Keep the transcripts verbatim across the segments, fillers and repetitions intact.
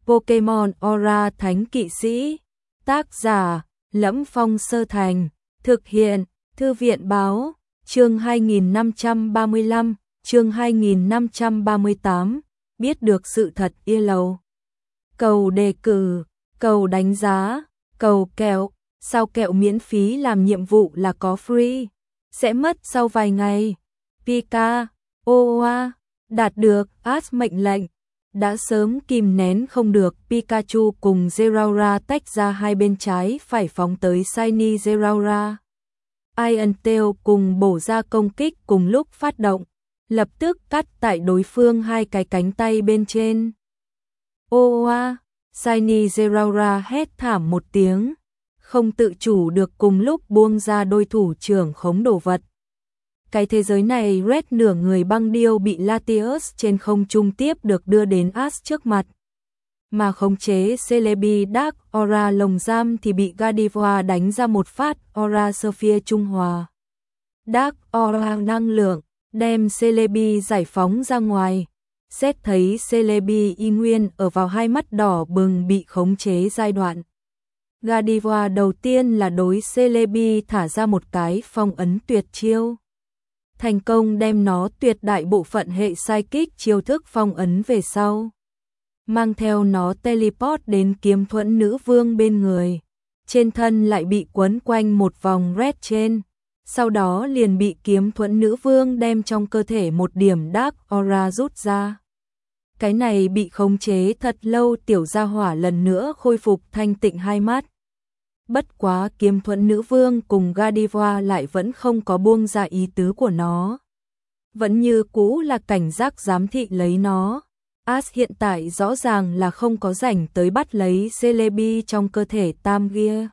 Pokemon Aura Thánh Kỵ Sĩ. Tác giả: Lẫm Phong Sơ Thành. Thực hiện: Thư viện Báo. Chương hai nghìn năm trăm ba mươi lăm, chương hai nghìn năm trăm ba mươi tám. Biết được sự thật Yellow. Cầu đề cử, cầu đánh giá, cầu kẹo. Sao kẹo miễn phí làm nhiệm vụ là có free, sẽ mất sau vài ngày. Pika, Oa, đạt được Ash mệnh lệnh. Đã sớm kìm nén không được, Pikachu cùng Zeraora tách ra hai bên trái phải phóng tới Shiny Zeraora. Iron Tail cùng bổ ra công kích cùng lúc phát động, lập tức cắt tại đối phương hai cái cánh tay bên trên. Oa, Shiny Zeraora hét thảm một tiếng, không tự chủ được cùng lúc buông ra đôi thủ trưởng khống đồ vật. Cái thế giới này Red nửa người băng điêu bị Latios trên không trung tiếp được đưa đến Ash trước mặt. Mà khống chế Celebi Dark Aura lồng giam thì bị Gardevoir đánh ra một phát Aura Sphere trung hòa. Dark Aura năng lượng, đem Celebi giải phóng ra ngoài. Xét thấy Celebi y nguyên ở vào hai mắt đỏ bừng bị khống chế giai đoạn. Gardevoir đầu tiên là đối Celebi thả ra một cái phong ấn tuyệt chiêu. Thành công đem nó tuyệt đại bộ phận hệ psychic chiêu thức phong ấn về sau. Mang theo nó teleport đến kiếm thuẫn nữ vương bên người. Trên thân lại bị quấn quanh một vòng red trên. Sau đó liền bị kiếm thuẫn nữ vương đem trong cơ thể một điểm Dark Aura rút ra. Cái này bị khống chế thật lâu tiểu gia hỏa lần nữa khôi phục thanh tịnh hai mắt. Bất quá kiếm thuẫn nữ vương cùng Gardevoir lại vẫn không có buông ra ý tứ của nó. Vẫn như cũ là cảnh giác giám thị lấy nó. Ash hiện tại rõ ràng là không có rảnh tới bắt lấy Celebi trong cơ thể Tam Gear.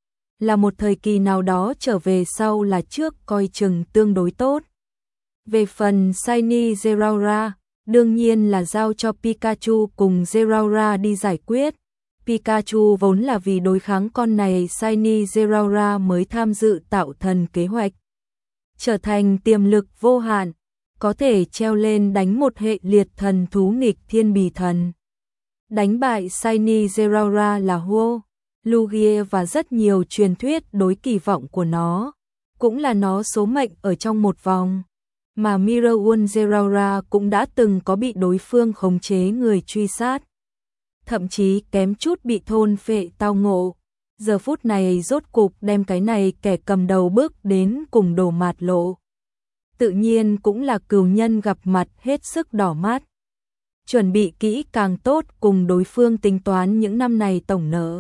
Là một thời kỳ nào đó trở về sau là trước coi chừng tương đối tốt. Về phần Shiny Zeraora, đương nhiên là giao cho Pikachu cùng Zeraora đi giải quyết. Pikachu vốn là vì đối kháng con này Shiny Zeraora mới tham dự tạo thần kế hoạch. Trở thành tiềm lực vô hạn, có thể treo lên đánh một hệ liệt thần thú nghịch thiên bì thần. Đánh bại Shiny Zeraora là Huo, Lugia và rất nhiều truyền thuyết đối kỳ vọng của nó. Cũng là nó số mệnh ở trong một vòng. Mà Miraun Zeraora cũng đã từng có bị đối phương khống chế người truy sát. Thậm chí kém chút bị thôn phệ tao ngộ. Giờ phút này rốt cục đem cái này kẻ cầm đầu bước đến cùng đổ mạt lộ. Tự nhiên cũng là cừu nhân gặp mặt hết sức đỏ mắt. Chuẩn bị kỹ càng tốt cùng đối phương tính toán những năm này tổng nợ.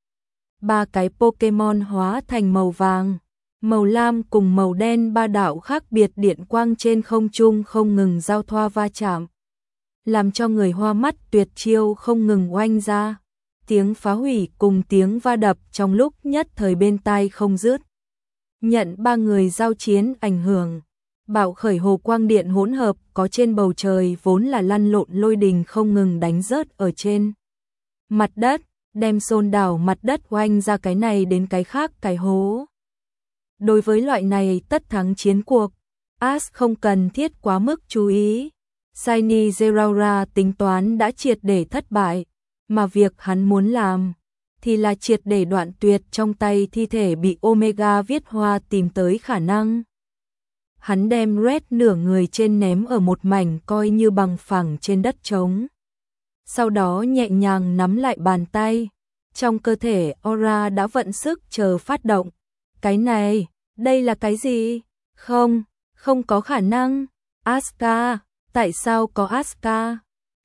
Ba cái Pokemon hóa thành màu vàng, màu lam cùng màu đen ba đạo khác biệt điện quang trên không trung không ngừng giao thoa va chạm. Làm cho người hoa mắt tuyệt chiêu không ngừng oanh ra. Tiếng phá hủy cùng tiếng va đập trong lúc nhất thời bên tai không dứt. Nhận ba người giao chiến ảnh hưởng. Bạo khởi hồ quang điện hỗn hợp có trên bầu trời vốn là lăn lộn lôi đình không ngừng đánh rớt ở trên mặt đất, đem xôn đảo mặt đất oanh ra cái này đến cái khác cái hố. Đối với loại này tất thắng chiến cuộc, Ash không cần thiết quá mức chú ý. Shiny Zeraora tính toán đã triệt để thất bại, mà việc hắn muốn làm thì là triệt để đoạn tuyệt trong tay thi thể bị Omega viết hoa tìm tới khả năng. Hắn đem Red nửa người trên ném ở một mảnh coi như bằng phẳng trên đất trống. Sau đó nhẹ nhàng nắm lại bàn tay, trong cơ thể Aura đã vận sức chờ phát động. Cái này, đây là cái gì? Không, không có khả năng. Asuka, tại sao có Asuka?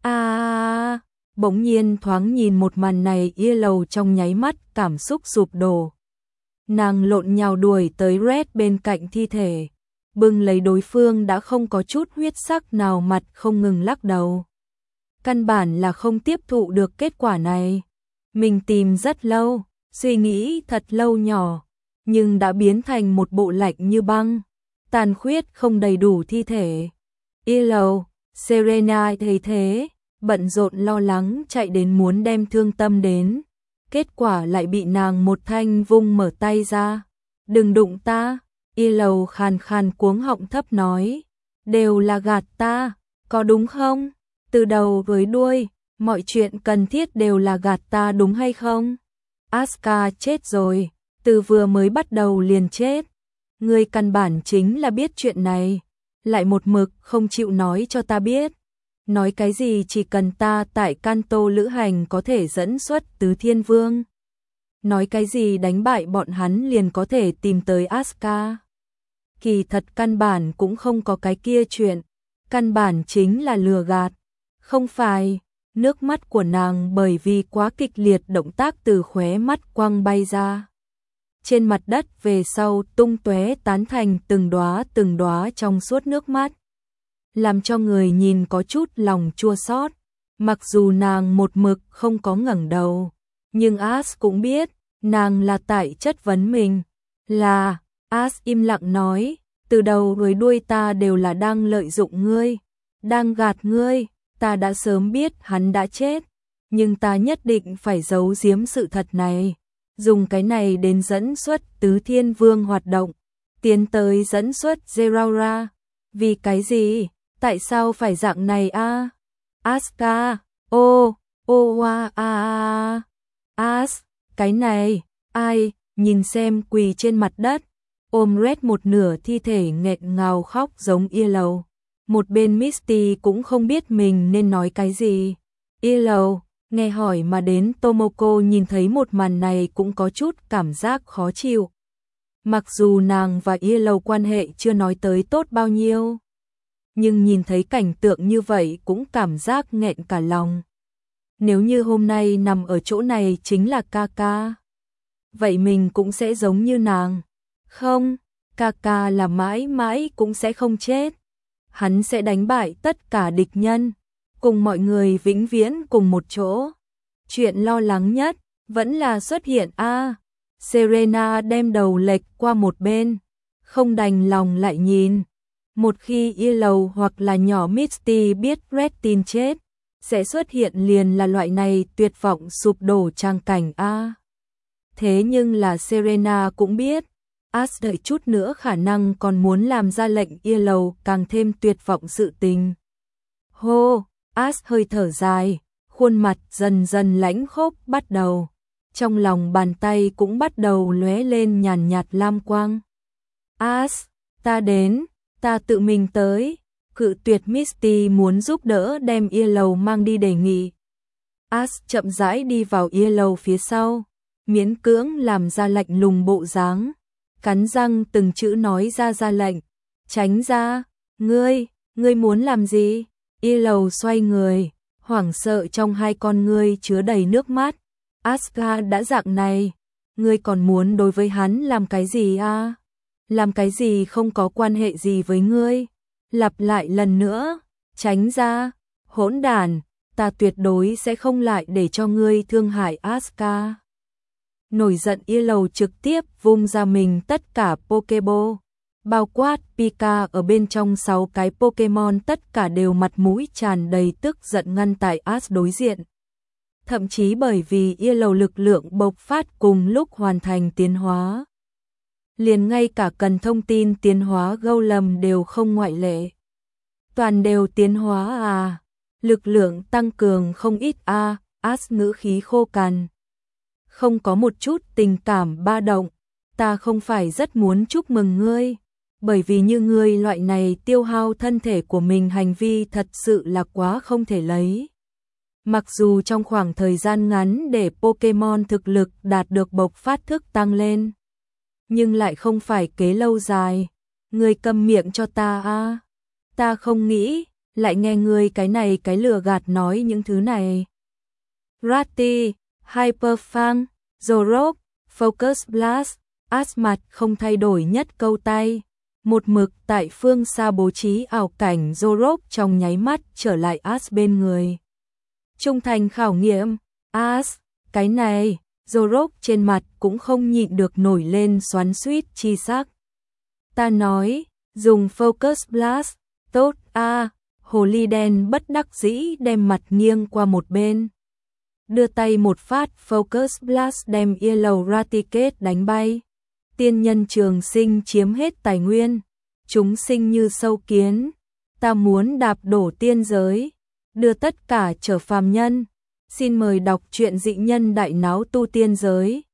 À, bỗng nhiên thoáng nhìn một màn này Yellow trong nháy mắt cảm xúc sụp đổ. Nàng lộn nhào đuổi tới Red bên cạnh thi thể. Bưng lấy đối phương đã không có chút huyết sắc nào mặt không ngừng lắc đầu. Căn bản là không tiếp thụ được kết quả này. Mình tìm rất lâu, suy nghĩ thật lâu nhỏ, nhưng đã biến thành một bộ lạnh như băng, tàn khuyết không đầy đủ thi thể. Yellow, Serena thấy thế, bận rộn lo lắng chạy đến muốn đem thương tâm đến. Kết quả lại bị nàng một thanh vung mở tay ra. Đừng đụng ta. Yellow khàn khàn cuống họng thấp nói, đều là gạt ta, có đúng không? Từ đầu với đuôi, Mọi chuyện cần thiết đều là gạt ta đúng hay không? Asuka chết rồi, từ vừa mới bắt đầu liền chết. Ngươi căn bản chính là biết chuyện này, lại một mực không chịu nói cho ta biết. Nói cái gì chỉ cần ta tại Kanto lữ hành có thể dẫn xuất Tứ Thiên Vương. Nói cái gì đánh bại bọn hắn liền có thể tìm tới Asuka. Kỳ thật căn bản cũng không có cái kia chuyện, căn bản chính là lừa gạt. Không phải, nước mắt của nàng bởi vì quá kịch liệt động tác từ khóe mắt quăng bay ra. Trên mặt đất về sau tung tóe tán thành từng đóa từng đóa trong suốt nước mắt. Làm cho người nhìn có chút lòng chua xót. Mặc dù nàng một mực không có ngẩng đầu, nhưng As cũng biết, nàng là tại chất vấn mình. Là, As im lặng nói, từ đầu tới đuôi ta đều là đang lợi dụng ngươi, đang gạt ngươi, ta đã sớm biết hắn đã chết, nhưng ta nhất định phải giấu giếm sự thật này, dùng cái này đến dẫn xuất Tứ Thiên Vương hoạt động, tiến tới dẫn xuất Zeraora. Vì cái gì? Tại sao phải dạng này a? À? Asuka, ô, ô wa a a. As, cái này, ai, nhìn xem quỳ trên mặt đất, ôm Red một nửa thi thể nghẹn ngào khóc giống Yellow. Một bên Misty cũng không biết mình nên nói cái gì. Yellow, nghe hỏi mà đến Tomoko nhìn thấy một màn này cũng có chút cảm giác khó chịu. Mặc dù nàng và Yellow quan hệ chưa nói tới tốt bao nhiêu, nhưng nhìn thấy cảnh tượng như vậy cũng cảm giác nghẹn cả lòng. Nếu như hôm nay nằm ở chỗ này chính là Kaka, vậy mình cũng sẽ giống như nàng. Không, Kaka là mãi mãi cũng sẽ không chết. Hắn sẽ đánh bại tất cả địch nhân, cùng mọi người vĩnh viễn cùng một chỗ. Chuyện lo lắng nhất vẫn là xuất hiện a. À, Serena đem đầu lệch qua một bên, không đành lòng lại nhìn. Một khi Yellow hoặc là nhỏ Misty biết Red tin chết, sẽ xuất hiện liền là loại này tuyệt vọng sụp đổ trang cảnh a. À, thế nhưng là Serena cũng biết, As đợi chút nữa khả năng còn muốn làm ra lệnh Yellow càng thêm tuyệt vọng sự tình. Hô, As hơi thở dài, khuôn mặt dần dần lãnh khốc bắt đầu. Trong lòng bàn tay cũng bắt đầu lóe lên nhàn nhạt lam quang. As, ta đến, ta tự mình tới. Cự tuyệt Misty muốn giúp đỡ đem Yellow mang đi đề nghị. As chậm rãi đi vào Yellow phía sau, miễn cưỡng làm ra lạnh lùng bộ dáng, cắn răng từng chữ nói ra ra lệnh. Tránh ra, ngươi, ngươi muốn làm gì? Yellow xoay người, hoảng sợ trong hai con ngươi chứa đầy nước mắt. Asuka đã dạng này, ngươi còn muốn đối với hắn làm cái gì à? Làm cái gì không có quan hệ gì với ngươi? Lặp lại lần nữa, tránh ra, hỗn đản, ta tuyệt đối sẽ không lại để cho ngươi thương hại Asuka. Nổi giận Yellow trực tiếp vung ra mình tất cả Pokeball, bao quát Pika ở bên trong sáu cái Pokemon tất cả đều mặt mũi tràn đầy tức giận ngăn tại As đối diện. Thậm chí bởi vì Yellow lực lượng bộc phát cùng lúc hoàn thành tiến hóa, liền ngay cả cần thông tin tiến hóa Golem đều không ngoại lệ. Toàn đều tiến hóa à, lực lượng tăng cường không ít a. À, As ngữ khí khô cằn, không có một chút tình cảm ba động. Ta không phải rất muốn chúc mừng ngươi, bởi vì như ngươi loại này tiêu hao thân thể của mình hành vi thật sự là quá không thể lấy. Mặc dù trong khoảng thời gian ngắn để Pokemon thực lực đạt được bộc phát thức tăng lên, nhưng lại không phải kế lâu dài. Ngươi câm miệng cho ta a. À. Ta không nghĩ lại nghe ngươi cái này cái lừa gạt nói những thứ này. Ratty, Hyper Fang, Zorok, Focus Blast, As mặt không thay đổi nhất câu tay, một mực tại phương xa bố trí ảo cảnh Zorok trong nháy mắt trở lại As bên người. Trung thành khảo nghiệm, As, cái này, Zorok trên mặt cũng không nhịn được nổi lên xoắn xuýt chi sắc. Ta nói, dùng Focus Blast, tốt a. À, hồ ly đen bất đắc dĩ đem mặt nghiêng qua một bên. Đưa tay một phát Focus Blast đem Yellow Raticate đánh bay. Tiên nhân trường sinh chiếm hết tài nguyên, chúng sinh như sâu kiến, ta muốn đạp đổ tiên giới. đưa tất cả trở phàm nhân. Xin mời đọc truyện Dị nhân đại náo tu tiên giới.